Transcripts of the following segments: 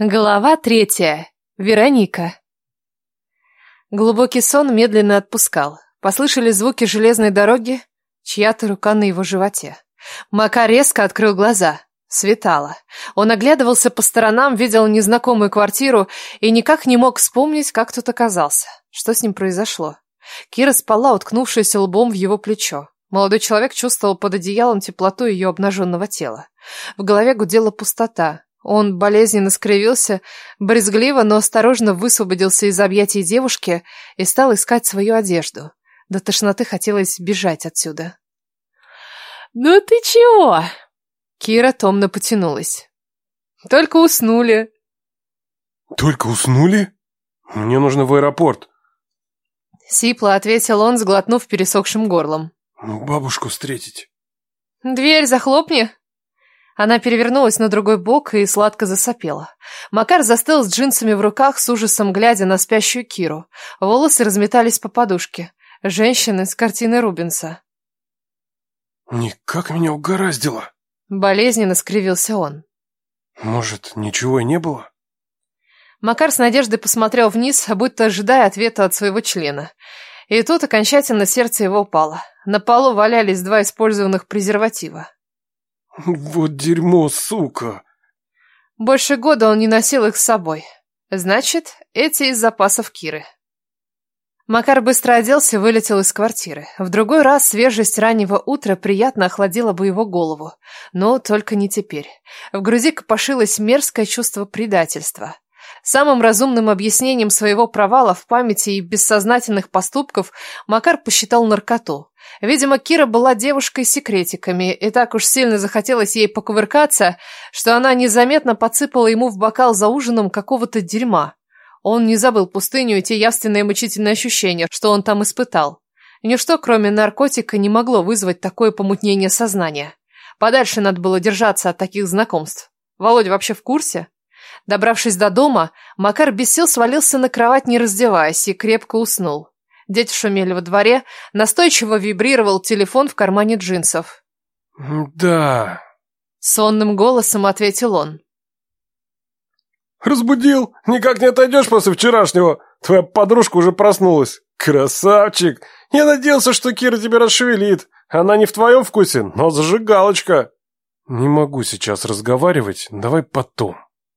Глава 3. Вероника. Глубокий сон медленно отпускал. Послышались звуки железной дороги, чья-то рука на его животе. Макар резко открыл глаза. Светало. Он оглядывался по сторонам, видел незнакомую квартиру и никак не мог вспомнить, как тут оказался. Что с ним произошло? Кира спала, уткнувшись лбом в его плечо. Молодой человек чувствовал под одеялом теплоту ее обнаженного тела. В голове гудела пустота. Он болезненно скривился, брезгливо, но осторожно высвободился из объятий девушки и стал искать свою одежду. До тошноты хотелось бежать отсюда. «Ну ты чего?» Кира томно потянулась. «Только уснули». «Только уснули? Мне нужно в аэропорт». Сипло ответил он, сглотнув пересохшим горлом. «Бабушку встретить». «Дверь захлопни». Она перевернулась на другой бок и сладко засопела. Макар застыл с джинсами в руках, с ужасом глядя на спящую Киру. Волосы разметались по подушке. Женщины с картины Рубенса. «Никак меня угораздило». Болезненно скривился он. «Может, ничего и не было?» Макар с надеждой посмотрел вниз, будто ожидая ответа от своего члена. И тут окончательно сердце его упало. На полу валялись 2 использованных презерватива. «Вот дерьмо, сука!» Больше года он не носил их с собой. Значит, эти из запасов Киры. Макар быстро оделся и вылетел из квартиры. В другой раз свежесть раннего утра приятно охладила бы его голову. Но только не теперь. В груди копошилось мерзкое чувство предательства. Самым разумным объяснением своего провала в памяти и бессознательных поступков Макар посчитал наркоту. Видимо, Кира была девушкой с секретиками, и так уж сильно захотелось ей покувыркаться, что она незаметно подсыпала ему в бокал за ужином какого-то дерьма. Он не забыл пустыню и те явственные мучительные ощущения, что он там испытал. Ничто, кроме наркотика, не могло вызвать такое помутнение сознания. Подальше надо было держаться от таких знакомств. Володя вообще в курсе? Добравшись до дома, Макар без сил свалился на кровать, не раздеваясь, и крепко уснул. Дети шумели во дворе, настойчиво вибрировал телефон в кармане джинсов. «Да...» — сонным голосом ответил он. «Разбудил? Никак не отойдешь после вчерашнего? Твоя подружка уже проснулась. Красавчик! Я надеялся, что Кира тебя расшевелит. Она не в твоем вкусе, но зажигалочка». «Не могу сейчас разговаривать, давай потом».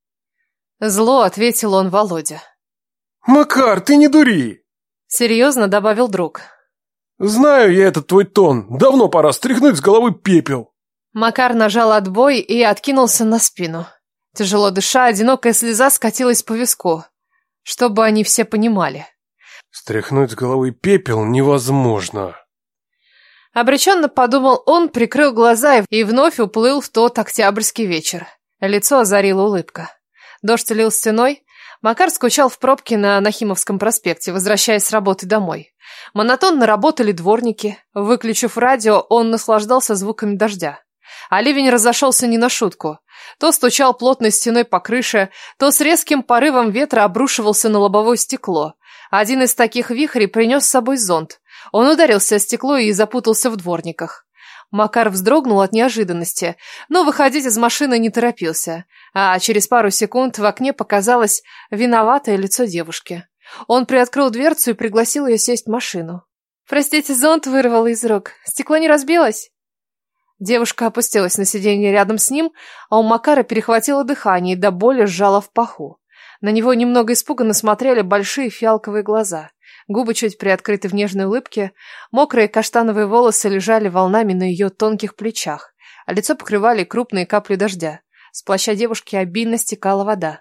Зло ответил он Володя. «Макар, ты не дури!» Серьезно добавил друг. «Знаю я этот твой тон. Давно пора стряхнуть с головы пепел». Макар нажал отбой и откинулся на спину. Тяжело дыша, одинокая слеза скатилась по виску. Чтобы они все понимали. «Стряхнуть с головы пепел невозможно». Обреченно подумал он, прикрыл глаза и вновь уплыл в тот октябрьский вечер. Лицо озарила улыбка. Дождь лил стеной. Макар скучал в пробке на Нахимовском проспекте, возвращаясь с работы домой. Монотонно работали дворники. Выключив радио, он наслаждался звуками дождя. А ливень разошелся не на шутку. То стучал плотной стеной по крыше, то с резким порывом ветра обрушивался на лобовое стекло. Один из таких вихрей принес с собой зонт. Он ударился о стекло и запутался в дворниках. Макар вздрогнул от неожиданности, но выходить из машины не торопился, а через пару секунд в окне показалось виноватое лицо девушки. Он приоткрыл дверцу и пригласил ее сесть в машину. «Простите, зонт вырвало из рук. Стекло не разбилось?» Девушка опустилась на сиденье рядом с ним, а у Макара перехватило дыхание и до боли сжало в паху. На него немного испуганно смотрели большие фиалковые глаза. Губы чуть приоткрыты в нежной улыбке, мокрые каштановые волосы лежали волнами на ее тонких плечах, а лицо покрывали крупные капли дождя. С плаща девушки обильно стекала вода.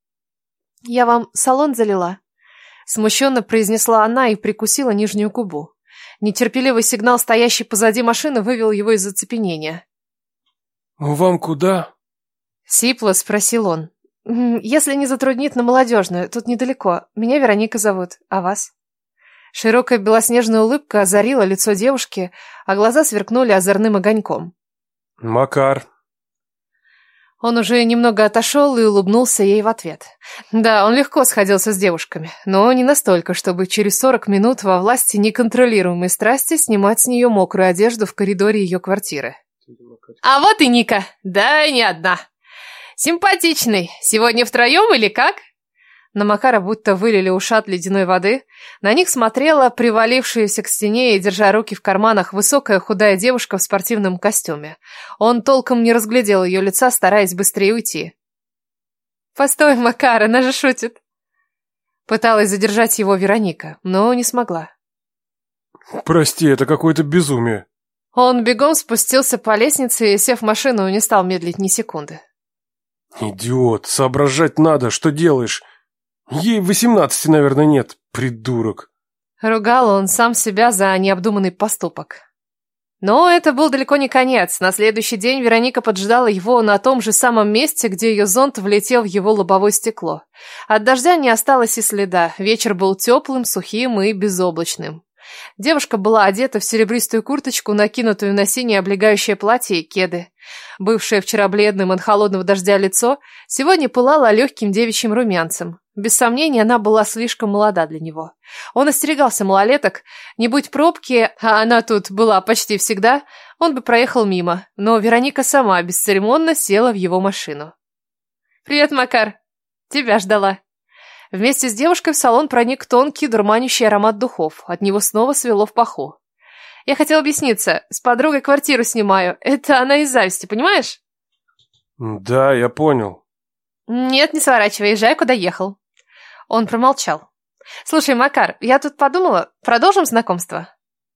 «Я вам салон залила?» Смущенно произнесла она и прикусила нижнюю губу. Нетерпеливый сигнал, стоящий позади машины, вывел его из оцепенения. «Вам куда?» Сипло спросил он. «Если не затруднит, на Молодежную, тут недалеко. Меня Вероника зовут, а вас?» Широкая белоснежная улыбка озарила лицо девушки, а глаза сверкнули озорным огоньком. «Макар». Он уже немного отошел и улыбнулся ей в ответ. Да, он легко сходился с девушками, но не настолько, чтобы через 40 минут во власти неконтролируемой страсти снимать с нее мокрую одежду в коридоре ее квартиры. «А вот и Ника, да и не одна!» Симпатичный. Сегодня втроем или как? На Макара будто вылили ушат ледяной воды. На них смотрела привалившаяся к стене и, держа руки в карманах, высокая худая девушка в спортивном костюме. Он толком не разглядел ее лица, стараясь быстрее уйти. «Постой, Макар, она же шутит!» Пыталась задержать его Вероника, но не смогла. «Прости, это какое-то безумие». Он бегом спустился по лестнице и, сев в машину, не стал медлить ни секунды. «Идиот, соображать надо, что делаешь? Ей 18, наверное, нет, придурок». Ругал он сам себя за необдуманный поступок. Но это был далеко не конец. На следующий день Вероника поджидала его на том же самом месте, где ее зонт влетел в его лобовое стекло. От дождя не осталось и следа. Вечер был теплым, сухим и безоблачным. Девушка была одета в серебристую курточку, накинутую на синее облегающее платье и кеды. Бывшее вчера бледным от холодного дождя лицо сегодня пылало легким девичьим румянцем. Без сомнения, она была слишком молода для него. Он остерегался малолеток. Не будь пробки, а она тут была почти всегда, он бы проехал мимо. Но Вероника сама бесцеремонно села в его машину. «Привет, Макар. Тебя ждала». Вместе с девушкой в салон проник тонкий, дурманящий аромат духов. От него снова свело в паху. «Я хотела объясниться. С подругой квартиру снимаю. Это она из зависти, понимаешь?» «Да, я понял». «Нет, не сворачивай, езжай, куда ехал». Он промолчал. «Слушай, Макар, я тут подумала, продолжим знакомство?»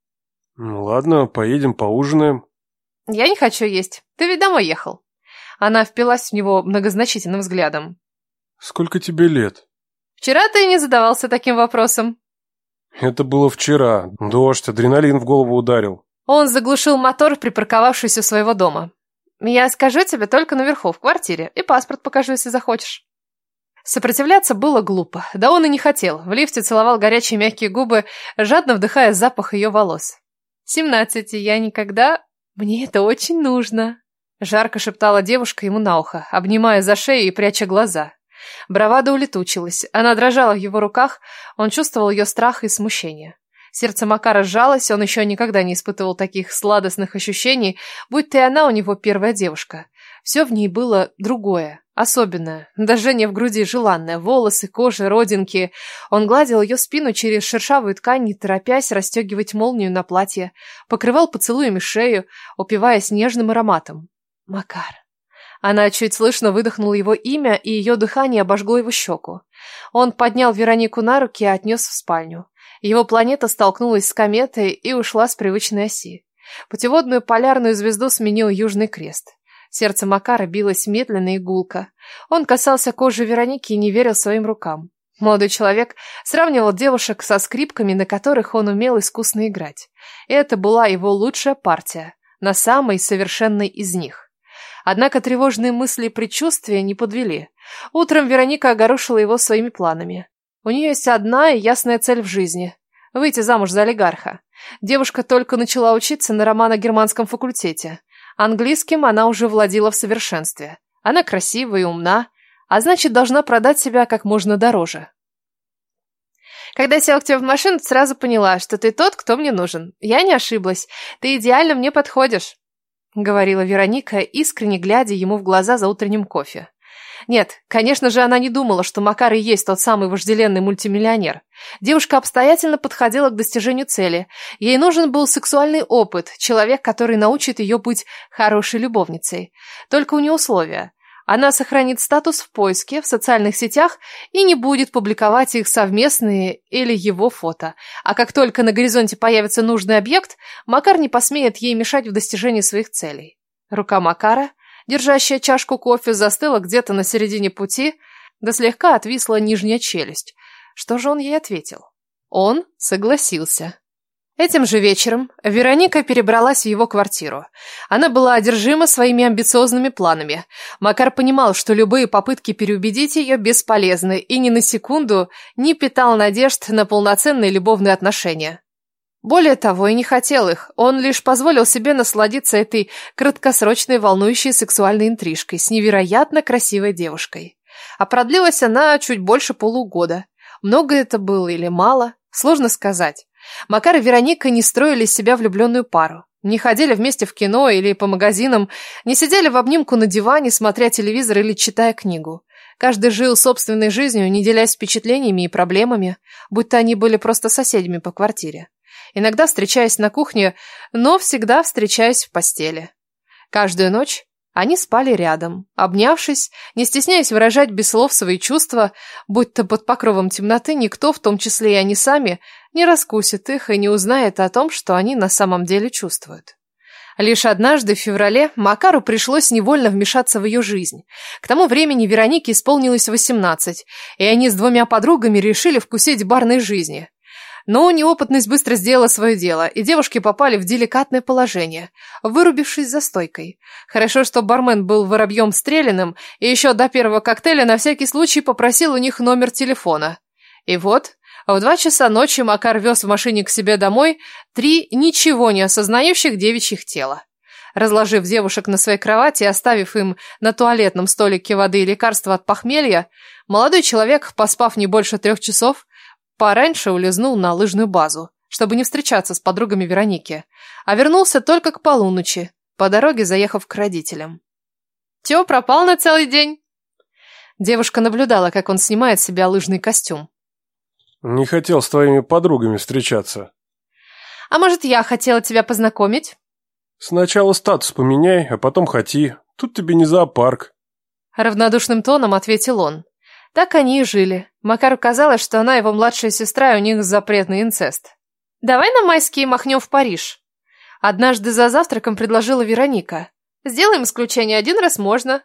«Ну ладно, поедем поужинаем». «Я не хочу есть. Ты ведь домой ехал». Она впилась в него многозначительным взглядом. «Сколько тебе лет?» «Вчера ты не задавался таким вопросом». «Это было вчера. Дождь, адреналин в голову ударил». Он заглушил мотор, припарковавшись у своего дома. «Я скажу тебе только наверху, в квартире, и паспорт покажу, если захочешь». Сопротивляться было глупо, да он и не хотел. В лифте целовал горячие мягкие губы, жадно вдыхая запах ее волос. 17, я никогда... Мне это очень нужно. Жарко шептала девушка ему на ухо, обнимая за шею и пряча глаза. Бравада улетучилась, она дрожала в его руках, он чувствовал ее страх и смущение. Сердце Макара сжалось, он еще никогда не испытывал таких сладостных ощущений, будь то и она у него первая девушка. Все в ней было другое, особенное, жжение в груди желанное, волосы, кожа, родинки. Он гладил ее спину через шершавую ткань, не торопясь расстегивать молнию на платье, покрывал поцелуями шею, упиваясь нежным ароматом. Макар. Она чуть слышно выдохнула его имя, и ее дыхание обожгло его щеку. Он поднял Веронику на руки и отнес в спальню. Его планета столкнулась с кометой и ушла с привычной оси. Путеводную полярную звезду сменил Южный Крест. Сердце Макара билось медленно и гулко. Он касался кожи Вероники и не верил своим рукам. Молодой человек сравнивал девушек со скрипками, на которых он умел искусно играть. И это была его лучшая партия, на самой совершенной из них. Однако тревожные мысли и предчувствия не подвели. Утром Вероника огорошила его своими планами. У нее есть одна и ясная цель в жизни – выйти замуж за олигарха. Девушка только начала учиться на романо-германском факультете. Английским она уже владела в совершенстве. Она красива и умна, а значит, должна продать себя как можно дороже. Когда я села к тебе в машину, ты сразу поняла, что ты тот, кто мне нужен. Я не ошиблась. Ты идеально мне подходишь. — говорила Вероника, искренне глядя ему в глаза за утренним кофе. Нет, конечно же, она не думала, что Макар и есть тот самый вожделенный мультимиллионер. Девушка обстоятельно подходила к достижению цели. Ей нужен был сексуальный опыт, человек, который научит ее быть хорошей любовницей. Только у нее условия. Она сохранит статус в поиске в социальных сетях и не будет публиковать их совместные или его фото. А как только на горизонте появится нужный объект, Макар не посмеет ей мешать в достижении своих целей. Рука Макара, держащая чашку кофе, застыла где-то на середине пути, да слегка отвисла нижняя челюсть. Что же он ей ответил? Он согласился. Этим же вечером Вероника перебралась в его квартиру. Она была одержима своими амбициозными планами. Макар понимал, что любые попытки переубедить ее бесполезны, и ни на секунду не питал надежд на полноценные любовные отношения. Более того, и не хотел их, он лишь позволил себе насладиться этой краткосрочной волнующей сексуальной интрижкой с невероятно красивой девушкой. А продлилась она чуть больше полугода. Много это было или мало, сложно сказать. Макар и Вероника не строили из себя влюбленную пару. Не ходили вместе в кино или по магазинам, не сидели в обнимку на диване, смотря телевизор или читая книгу. Каждый жил собственной жизнью, не делясь впечатлениями и проблемами, будто они были просто соседями по квартире. Иногда встречаясь на кухне, но всегда встречаясь в постели. Каждую ночь они спали рядом, обнявшись, не стесняясь выражать без слов свои чувства, будто под покровом темноты никто, в том числе и они сами, не раскусит их и не узнает о том, что они на самом деле чувствуют. Лишь однажды в феврале Макару пришлось невольно вмешаться в ее жизнь. К тому времени Веронике исполнилось 18, и они с двумя подругами решили вкусить барной жизни. Но неопытность быстро сделала свое дело, и девушки попали в деликатное положение, вырубившись за стойкой. Хорошо, что бармен был воробьем стреляным, и еще до первого коктейля на всякий случай попросил у них номер телефона. И вот, в 2 часа ночи Макар вез в машине к себе домой 3 ничего не осознающих девичьих тела. Разложив девушек на своей кровати и оставив им на туалетном столике воды и лекарства от похмелья, молодой человек, поспав не больше 3 часов, пораньше улизнул на лыжную базу, чтобы не встречаться с подругами Вероники, а вернулся только к полуночи, по дороге заехав к родителям. «Тё, пропал на целый день?» Девушка наблюдала, как он снимает с себя лыжный костюм. Не хотел с твоими подругами встречаться. «А может, я хотела тебя познакомить?» Сначала статус поменяй, а потом хоти. Тут тебе не зоопарк. Равнодушным тоном ответил он. Так они и жили. Макару казалось, что она его младшая сестра, и у них запретный инцест. «Давай на майские махнем в Париж». Однажды за завтраком предложила Вероника. «Сделаем исключение, 1 раз можно».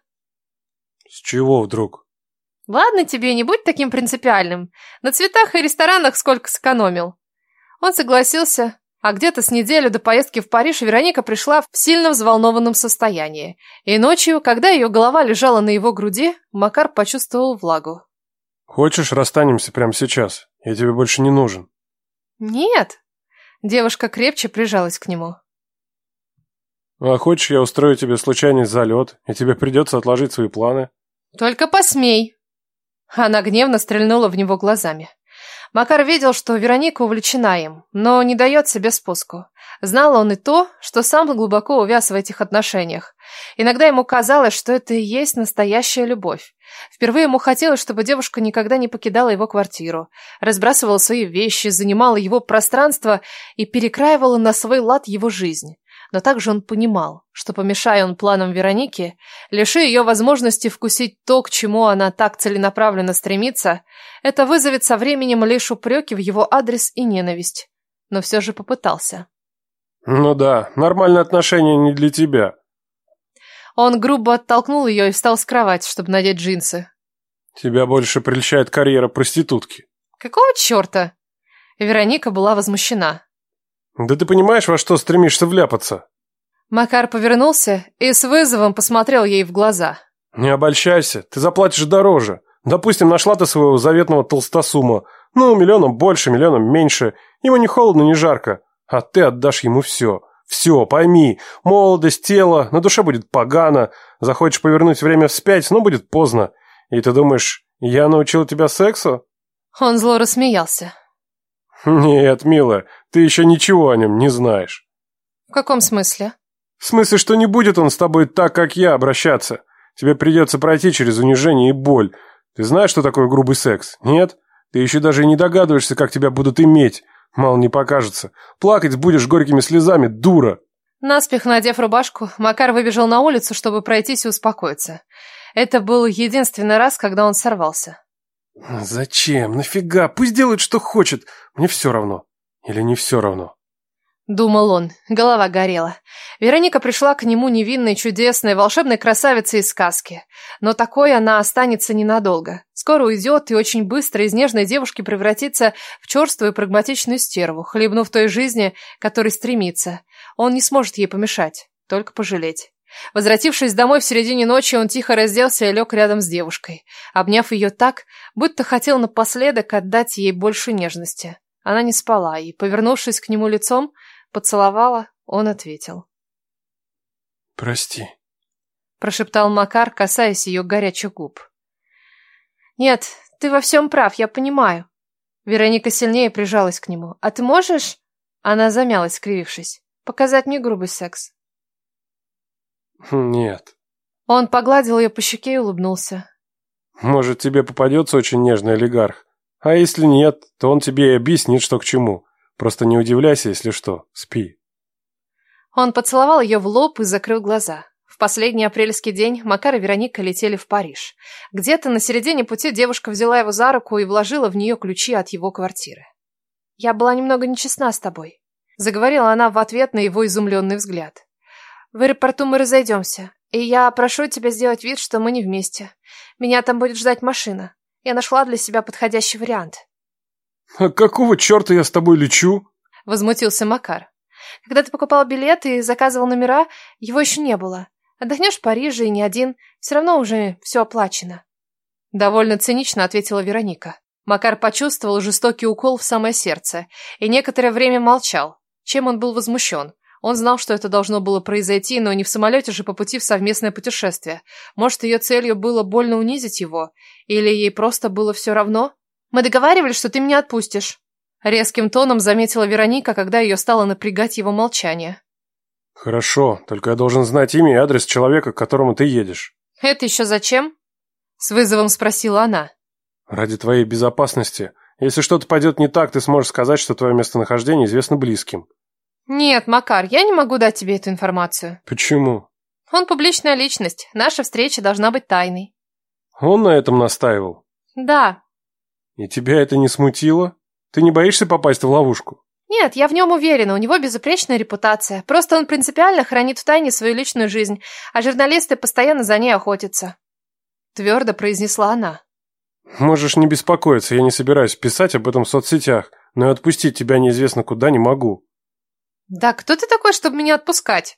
С чего вдруг? «Ладно тебе, не будь таким принципиальным. На цветах и ресторанах сколько сэкономил». Он согласился, а где-то с неделю до поездки в Париж Вероника пришла в сильно взволнованном состоянии. И ночью, когда ее голова лежала на его груди, Макар почувствовал влагу. Хочешь, расстанемся прямо сейчас? Я тебе больше не нужен. «Нет». Девушка крепче прижалась к нему. А хочешь, я устрою тебе случайный залет, и тебе придется отложить свои планы? «Только посмей». Она гневно стрельнула в него глазами. Макар видел, что Вероника увлечена им, но не дает себе спуску. Знал он и то, что сам глубоко увяз в этих отношениях. Иногда ему казалось, что это и есть настоящая любовь. Впервые ему хотелось, чтобы девушка никогда не покидала его квартиру, разбрасывала свои вещи, занимала его пространство и перекраивала на свой лад его жизнь. Но также он понимал, что, помешая он планам Вероники, лиши ее возможности вкусить то, к чему она так целенаправленно стремится, это вызовет со временем лишь упреки в его адрес и ненависть. Но все же попытался. Ну да, нормальные отношения не для тебя. Он грубо оттолкнул ее и встал с кровати, чтобы надеть джинсы. Тебя больше прельщает карьера проститутки. Какого черта? Вероника была возмущена. Да ты понимаешь, во что стремишься вляпаться? Макар повернулся и с вызовом посмотрел ей в глаза. Не обольщайся, ты заплатишь дороже. Допустим, нашла ты своего заветного толстосума. Ну, 1 миллионом больше, 1 миллионом меньше. Ему не холодно, не жарко. А ты отдашь ему все. Все, пойми. Молодость, тело, на душе будет погано. Захочешь повернуть время вспять, но будет поздно. И ты думаешь, я научил тебя сексу? Он зло рассмеялся. Нет, милая, ты еще ничего о нем не знаешь. В каком смысле? В смысле, что не будет он с тобой так, как я, обращаться. Тебе придется пройти через унижение и боль. Ты знаешь, что такое грубый секс? Нет? Ты еще даже и не догадываешься, как тебя будут иметь. Мало не покажется. Плакать будешь горькими слезами, дура. Наспех надев рубашку, Макар выбежал на улицу, чтобы пройтись и успокоиться. Это был единственный раз, когда он сорвался. Зачем? Нафига? Пусть делает, что хочет. Мне все равно. Или не все равно? Думал он, голова горела. Вероника пришла к нему невинной, чудесной, волшебной красавицей из сказки. Но такой она останется ненадолго. Скоро уйдет и очень быстро из нежной девушки превратится в черствую и прагматичную стерву, хлебнув той жизни, к которой стремится. Он не сможет ей помешать, только пожалеть. Возвратившись домой в середине ночи, он тихо разделся и лег рядом с девушкой, обняв ее так, будто хотел напоследок отдать ей больше нежности. Она не спала и, повернувшись к нему лицом, поцеловала, он ответил. «Прости», — прошептал Макар, касаясь ее горячих губ. «Нет, ты во всем прав, я понимаю». Вероника сильнее прижалась к нему. «А ты можешь...» Она замялась, скривившись. Показать мне грубый секс? Нет. Он погладил ее по щеке и улыбнулся. Может, тебе попадется очень нежный олигарх. А если нет, то он тебе и объяснит, что к чему. Просто не удивляйся, если что. Спи. Он поцеловал ее в лоб и закрыл глаза. В последний апрельский день Макар и Вероника летели в Париж. Где-то на середине пути девушка взяла его за руку и вложила в нее ключи от его квартиры. «Я была немного нечестна с тобой», — заговорила она в ответ на его изумленный взгляд. «В аэропорту мы разойдемся, и я прошу тебя сделать вид, что мы не вместе. Меня там будет ждать машина. Я нашла для себя подходящий вариант». «А какого черта я с тобой лечу?» — возмутился Макар. «Когда ты покупал билеты и заказывал номера, его еще не было. Отдохнешь в Париже и не один, все равно уже все оплачено». Довольно цинично ответила Вероника. Макар почувствовал жестокий укол в самое сердце и некоторое время молчал. Чем он был возмущен? Он знал, что это должно было произойти, но не в самолете же по пути в совместное путешествие. Может, ее целью было больно унизить его? Или ей просто было все равно? «Мы договаривались, что ты меня отпустишь», — резким тоном заметила Вероника, когда ее стало напрягать его молчание. «Хорошо, только я должен знать имя и адрес человека, к которому ты едешь». «Это еще зачем?» — с вызовом спросила она. «Ради твоей безопасности. Если что-то пойдет не так, ты сможешь сказать, что твое местонахождение известно близким». «Нет, Макар, я не могу дать тебе эту информацию». «Почему?» «Он публичная личность. Наша встреча должна быть тайной». «Он на этом настаивал?» «Да». «И тебя это не смутило? Ты не боишься попасть в ловушку?» «Нет, я в нем уверена, у него безупречная репутация. Просто он принципиально хранит в тайне свою личную жизнь, а журналисты постоянно за ней охотятся». Твердо произнесла она. «Можешь не беспокоиться, я не собираюсь писать об этом в соцсетях, но и отпустить тебя неизвестно куда не могу». «Да кто ты такой, чтобы меня отпускать?»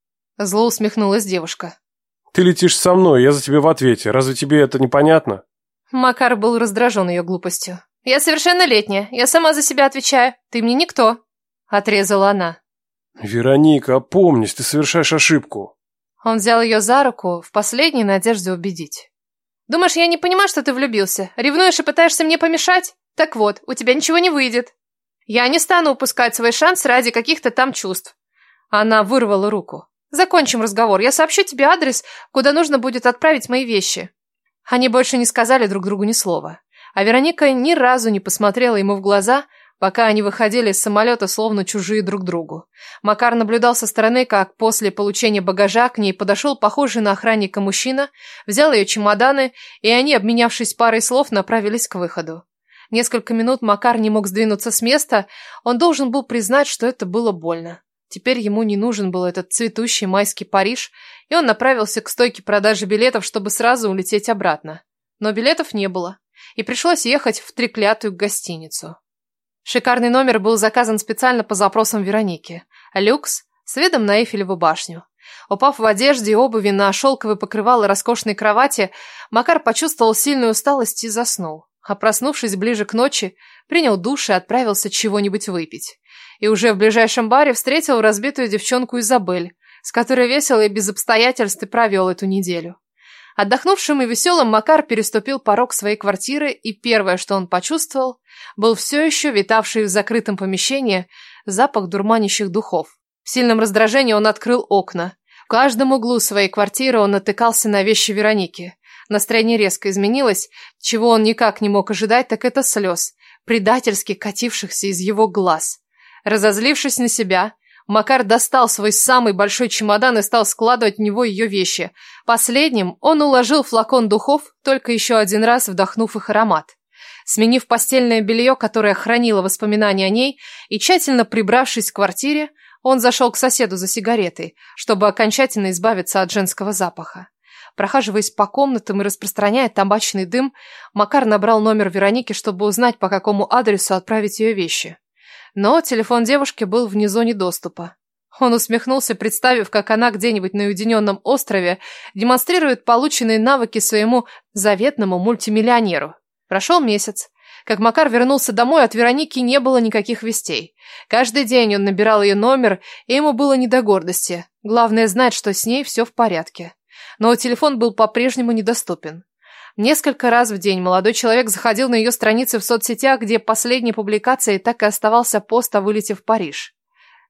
Зло усмехнулась девушка. «Ты летишь со мной, я за тебя в ответе. Разве тебе это непонятно?» Макар был раздражен ее глупостью. «Я совершеннолетняя, я сама за себя отвечаю. Ты мне никто», — отрезала она. «Вероника, опомнись, ты совершаешь ошибку». Он взял ее за руку в последней надежде убедить. «Думаешь, я не понимаю, что ты влюбился? Ревнуешь и пытаешься мне помешать? Так вот, у тебя ничего не выйдет. Я не стану упускать свой шанс ради каких-то там чувств». Она вырвала руку. «Закончим разговор. Я сообщу тебе адрес, куда нужно будет отправить мои вещи». Они больше не сказали друг другу ни слова. А Вероника ни разу не посмотрела ему в глаза, пока они выходили из самолета, словно чужие друг другу. Макар наблюдал со стороны, как после получения багажа к ней подошел похожий на охранника мужчина, взял ее чемоданы, и они, обменявшись парой слов, направились к выходу. Несколько минут Макар не мог сдвинуться с места, он должен был признать, что это было больно. Теперь ему не нужен был этот цветущий майский Париж, и он направился к стойке продажи билетов, чтобы сразу улететь обратно. Но билетов не было, и пришлось ехать в треклятую гостиницу. Шикарный номер был заказан специально по запросам Вероники. Люкс с видом на Эйфелеву башню. Упав в одежде и обуви на шелковое покрывало роскошной кровати, Макар почувствовал сильную усталость и заснул. А проснувшись ближе к ночи, принял душ и отправился чего-нибудь выпить. И уже в ближайшем баре встретил разбитую девчонку Изабель, с которой весело и без обстоятельств и провел эту неделю. Отдохнувшим и веселым Макар переступил порог своей квартиры, и первое, что он почувствовал, был все еще витавший в закрытом помещении запах дурманящих духов. В сильном раздражении он открыл окна. В каждом углу своей квартиры он натыкался на вещи Вероники. Настроение резко изменилось, чего он никак не мог ожидать, так это слез, предательски катившихся из его глаз. Разозлившись на себя, Макар достал свой самый большой чемодан и стал складывать в него ее вещи. Последним он уложил флакон духов, только еще один раз вдохнув их аромат. Сменив постельное белье, которое хранило воспоминания о ней, и тщательно прибравшись в квартире, он зашел к соседу за сигаретой, чтобы окончательно избавиться от женского запаха. Прохаживаясь по комнатам и распространяя табачный дым, Макар набрал номер Вероники, чтобы узнать, по какому адресу отправить ее вещи. Но телефон девушки был вне зоны доступа. Он усмехнулся, представив, как она где-нибудь на уединенном острове демонстрирует полученные навыки своему заветному мультимиллионеру. Прошел месяц. Как Макар вернулся домой, от Вероники не было никаких вестей. Каждый день он набирал ее номер, и ему было не до гордости. Главное знать, что с ней все в порядке. Но телефон был по-прежнему недоступен. Несколько раз в день молодой человек заходил на ее страницы в соцсетях, где последней публикацией так и оставался пост о вылете в Париж.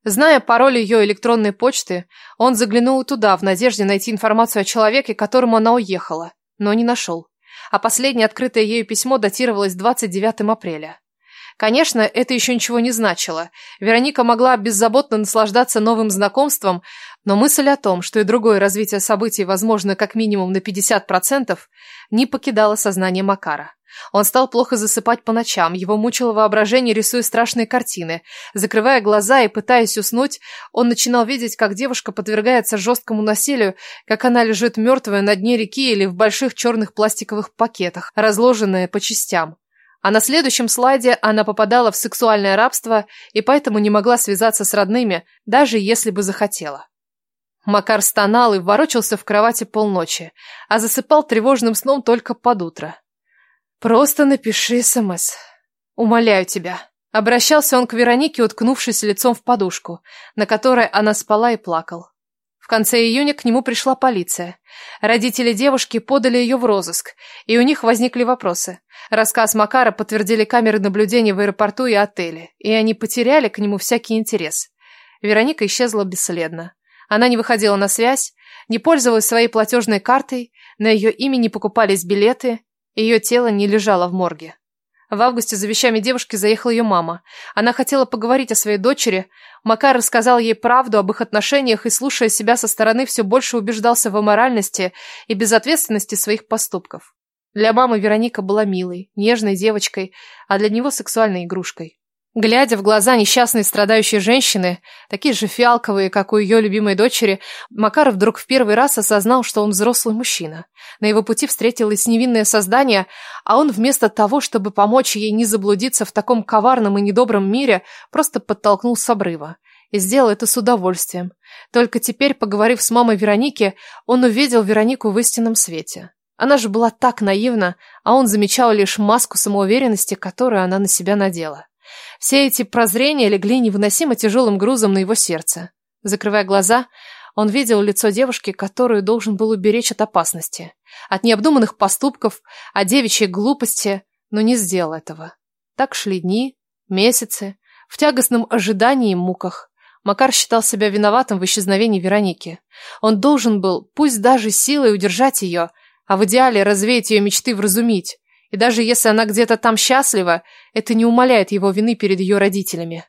Зная пароль ее электронной почты, он заглянул туда в надежде найти информацию о человеке, к которому она уехала, но не нашел. А последнее открытое ею письмо датировалось 29 апреля. Конечно, это еще ничего не значило. Вероника могла беззаботно наслаждаться новым знакомством, но мысль о том, что и другое развитие событий возможно как минимум на 50%, не покидала сознание Макара. Он стал плохо засыпать по ночам, его мучило воображение, рисуя страшные картины. Закрывая глаза и пытаясь уснуть, он начинал видеть, как девушка подвергается жесткому насилию, как она лежит мертвая на дне реки или в больших черных пластиковых пакетах, разложенная по частям. А на следующем слайде она попадала в сексуальное рабство и поэтому не могла связаться с родными, даже если бы захотела. Макар стонал и ворочался в кровати полночи, а засыпал тревожным сном только под утро. «Просто напиши СМС. Умоляю тебя». Обращался он к Веронике, уткнувшись лицом в подушку, на которой она спала, и плакал. В конце июня к нему пришла полиция. Родители девушки подали ее в розыск, и у них возникли вопросы. Рассказ Макара подтвердили камеры наблюдения в аэропорту и отеле, и они потеряли к нему всякий интерес. Вероника исчезла бесследно. Она не выходила на связь, не пользовалась своей платежной картой, на ее имя не покупались билеты, ее тело не лежало в морге. В августе за вещами девушки заехала ее мама. Она хотела поговорить о своей дочери. Макар рассказал ей правду об их отношениях и, слушая себя со стороны, все больше убеждался в аморальности и безответственности своих поступков. Для мамы Вероника была милой, нежной девочкой, а для него сексуальной игрушкой. Глядя в глаза несчастной страдающей женщины, такие же фиалковые, как у ее любимой дочери, Макар вдруг в первый раз осознал, что он взрослый мужчина. На его пути встретилось невинное создание, а он вместо того, чтобы помочь ей не заблудиться в таком коварном и недобром мире, просто подтолкнул с обрыва. И сделал это с удовольствием. Только теперь, поговорив с мамой Вероники, он увидел Веронику в истинном свете. Она же была так наивна, а он замечал лишь маску самоуверенности, которую она на себя надела. Все эти прозрения легли невыносимо тяжелым грузом на его сердце. Закрывая глаза, он видел лицо девушки, которую должен был уберечь от опасности, от необдуманных поступков, от девичьей глупости, но не сделал этого. Так шли дни, месяцы, в тягостном ожидании и муках. Макар считал себя виноватым в исчезновении Вероники. Он должен был, пусть даже силой, удержать ее, а в идеале развеять ее мечты, вразумить. И даже если она где-то там счастлива, это не умаляет его вины перед ее родителями.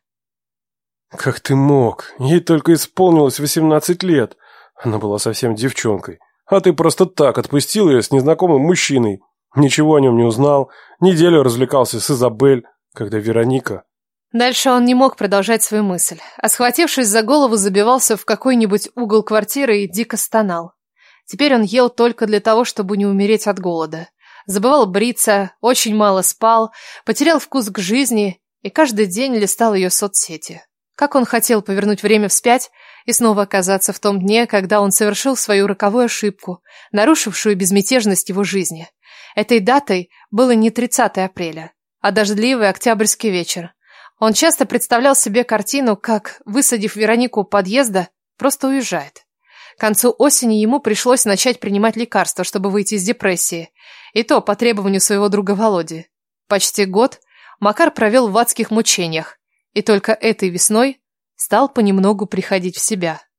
«Как ты мог? Ей только исполнилось 18 лет. Она была совсем девчонкой. А ты просто так отпустил ее с незнакомым мужчиной. Ничего о нем не узнал. Неделю развлекался с Изабель, когда Вероника...» Дальше он не мог продолжать свою мысль, а схватившись за голову, забивался в какой-нибудь угол квартиры и дико стонал. Теперь он ел только для того, чтобы не умереть от голода. Забывал бриться, очень мало спал, потерял вкус к жизни и каждый день листал ее соцсети. Как он хотел повернуть время вспять и снова оказаться в том дне, когда он совершил свою роковую ошибку, нарушившую безмятежность его жизни. Этой датой было не 30 апреля, а дождливый октябрьский вечер. Он часто представлял себе картину, как, высадив Веронику у подъезда, просто уезжает. К концу осени ему пришлось начать принимать лекарства, чтобы выйти из депрессии. И то по требованию своего друга Володи. Почти год Макар провел в адских мучениях. И только этой весной стал понемногу приходить в себя.